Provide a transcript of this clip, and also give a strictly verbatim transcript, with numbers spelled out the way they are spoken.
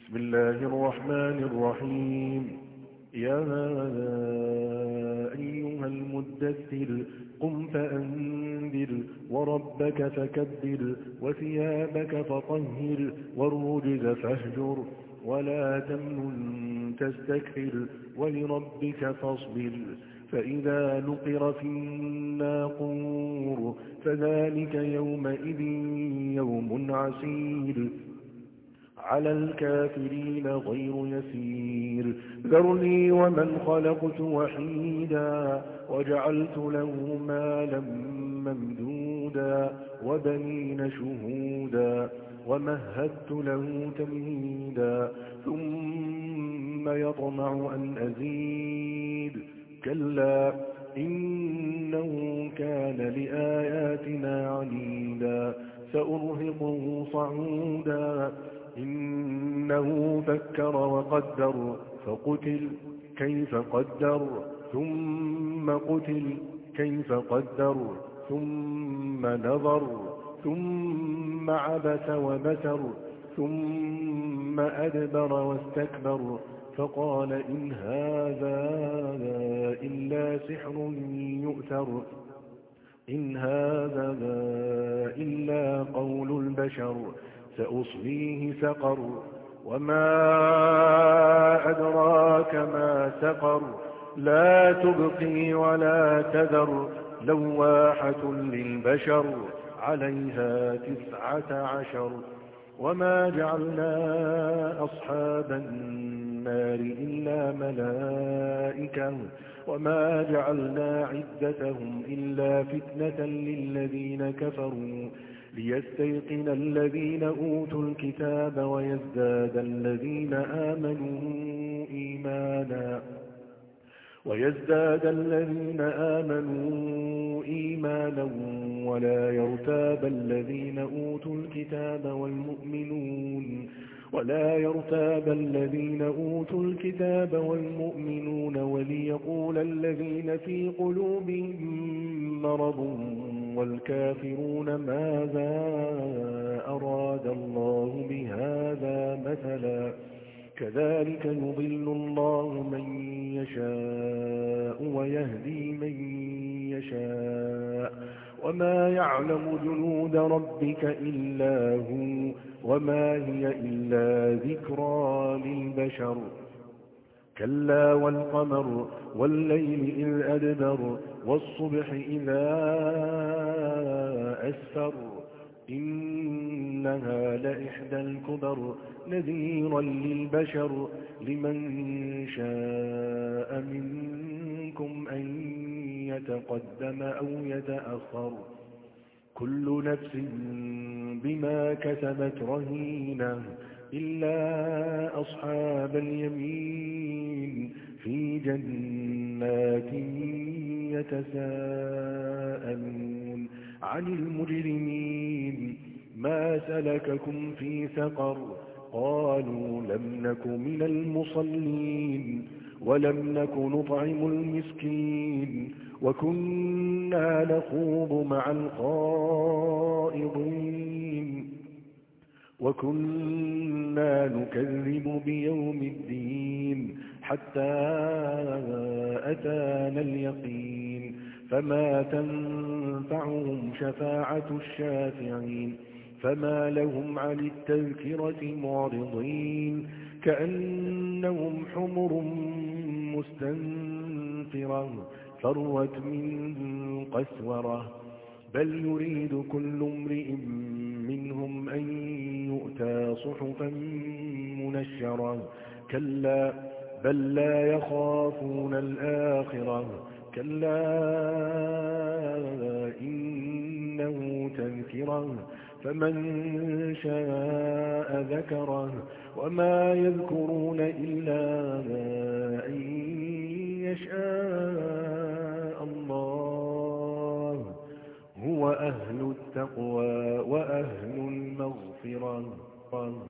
بسم الله الرحمن الرحيم يا أيها المدثر قم فأنذر وربك فكبر وثيابك فطهر والرجز فاهجر ولا تمنن تستكثر ولربك فاصبر فإذا نقر في الناقور فذلك يومئذ يوم عسير على الكافرين غير يسير ذرني ومن خلقت وحيدا وجعلت له مالا ممدودا وبنين شهودا ومهدت له تمهيدا ثم يطمع أن أزيد كلا إنه كان لآياتنا عنيدا سأرهقه صعودا إنه فكر وقدر فقتل كيف قدر ثم قتل كيف قدر ثم نظر ثم عبس وبسر ثم أدبر واستكبر فقال إن هذا إلا سحر يؤثر إن هذا إلا قول البشر سأصليه سقر وما أدراك ما سقر لا تبقي ولا تذر لواحة للبشر عليها تسعة عشر وما جعلنا أصحاب النار إلا ملائكة وما جعلنا عدتهم إلا فتنة للذين كفروا ليستيقن الذين أوتوا الكتاب ويزداد الذين آمنوا إيمانا ويزداد الذين آمنوا إيمانا ولا يرتاب الذين أوتوا الكتاب والمؤمنون ولا يرتاب الذين أوتوا الكتاب والمؤمنون وليقول الذين في قلوبهم مرض والكافرون ماذا أراد الله بهذا مثلا كذلك يضل الله من يشاء ويهدي من يشاء وما يعلم جنود ربك إلا هو وما هي إلا ذكرى للبشر كلا والقمر والليل إذ أدبر والصبح إذا أسفر إنها لإحدى الكبر نذيرا للبشر لمن شاء منكم أن يتقدم أو يتأخر كل نفس بما كسبت رهينة إلا أصحاب اليمين في جنات يتساءلون عن المجرمين ما سلككم في سقر قالوا لم نك من المصلين ولم نك نطعم المسكين وكنا نخوض مع الخائضين وكنا نكذب بيوم الدين حتى أتانا اليقين فما تنفعهم شفاعة الشافعين فما لهم عن التذكرة معرضين كأنهم حمر مستنفرة فروت من قسورة بل يريد كل امرئ منهم أن يؤتى صحفا منشرة كلا بل لا يخافون الآخرة كلا إنه تذكرة فمن شاء ذكره وما يذكرون إلا أن يشاء الله هو أهل التقوى وأهل المغفرة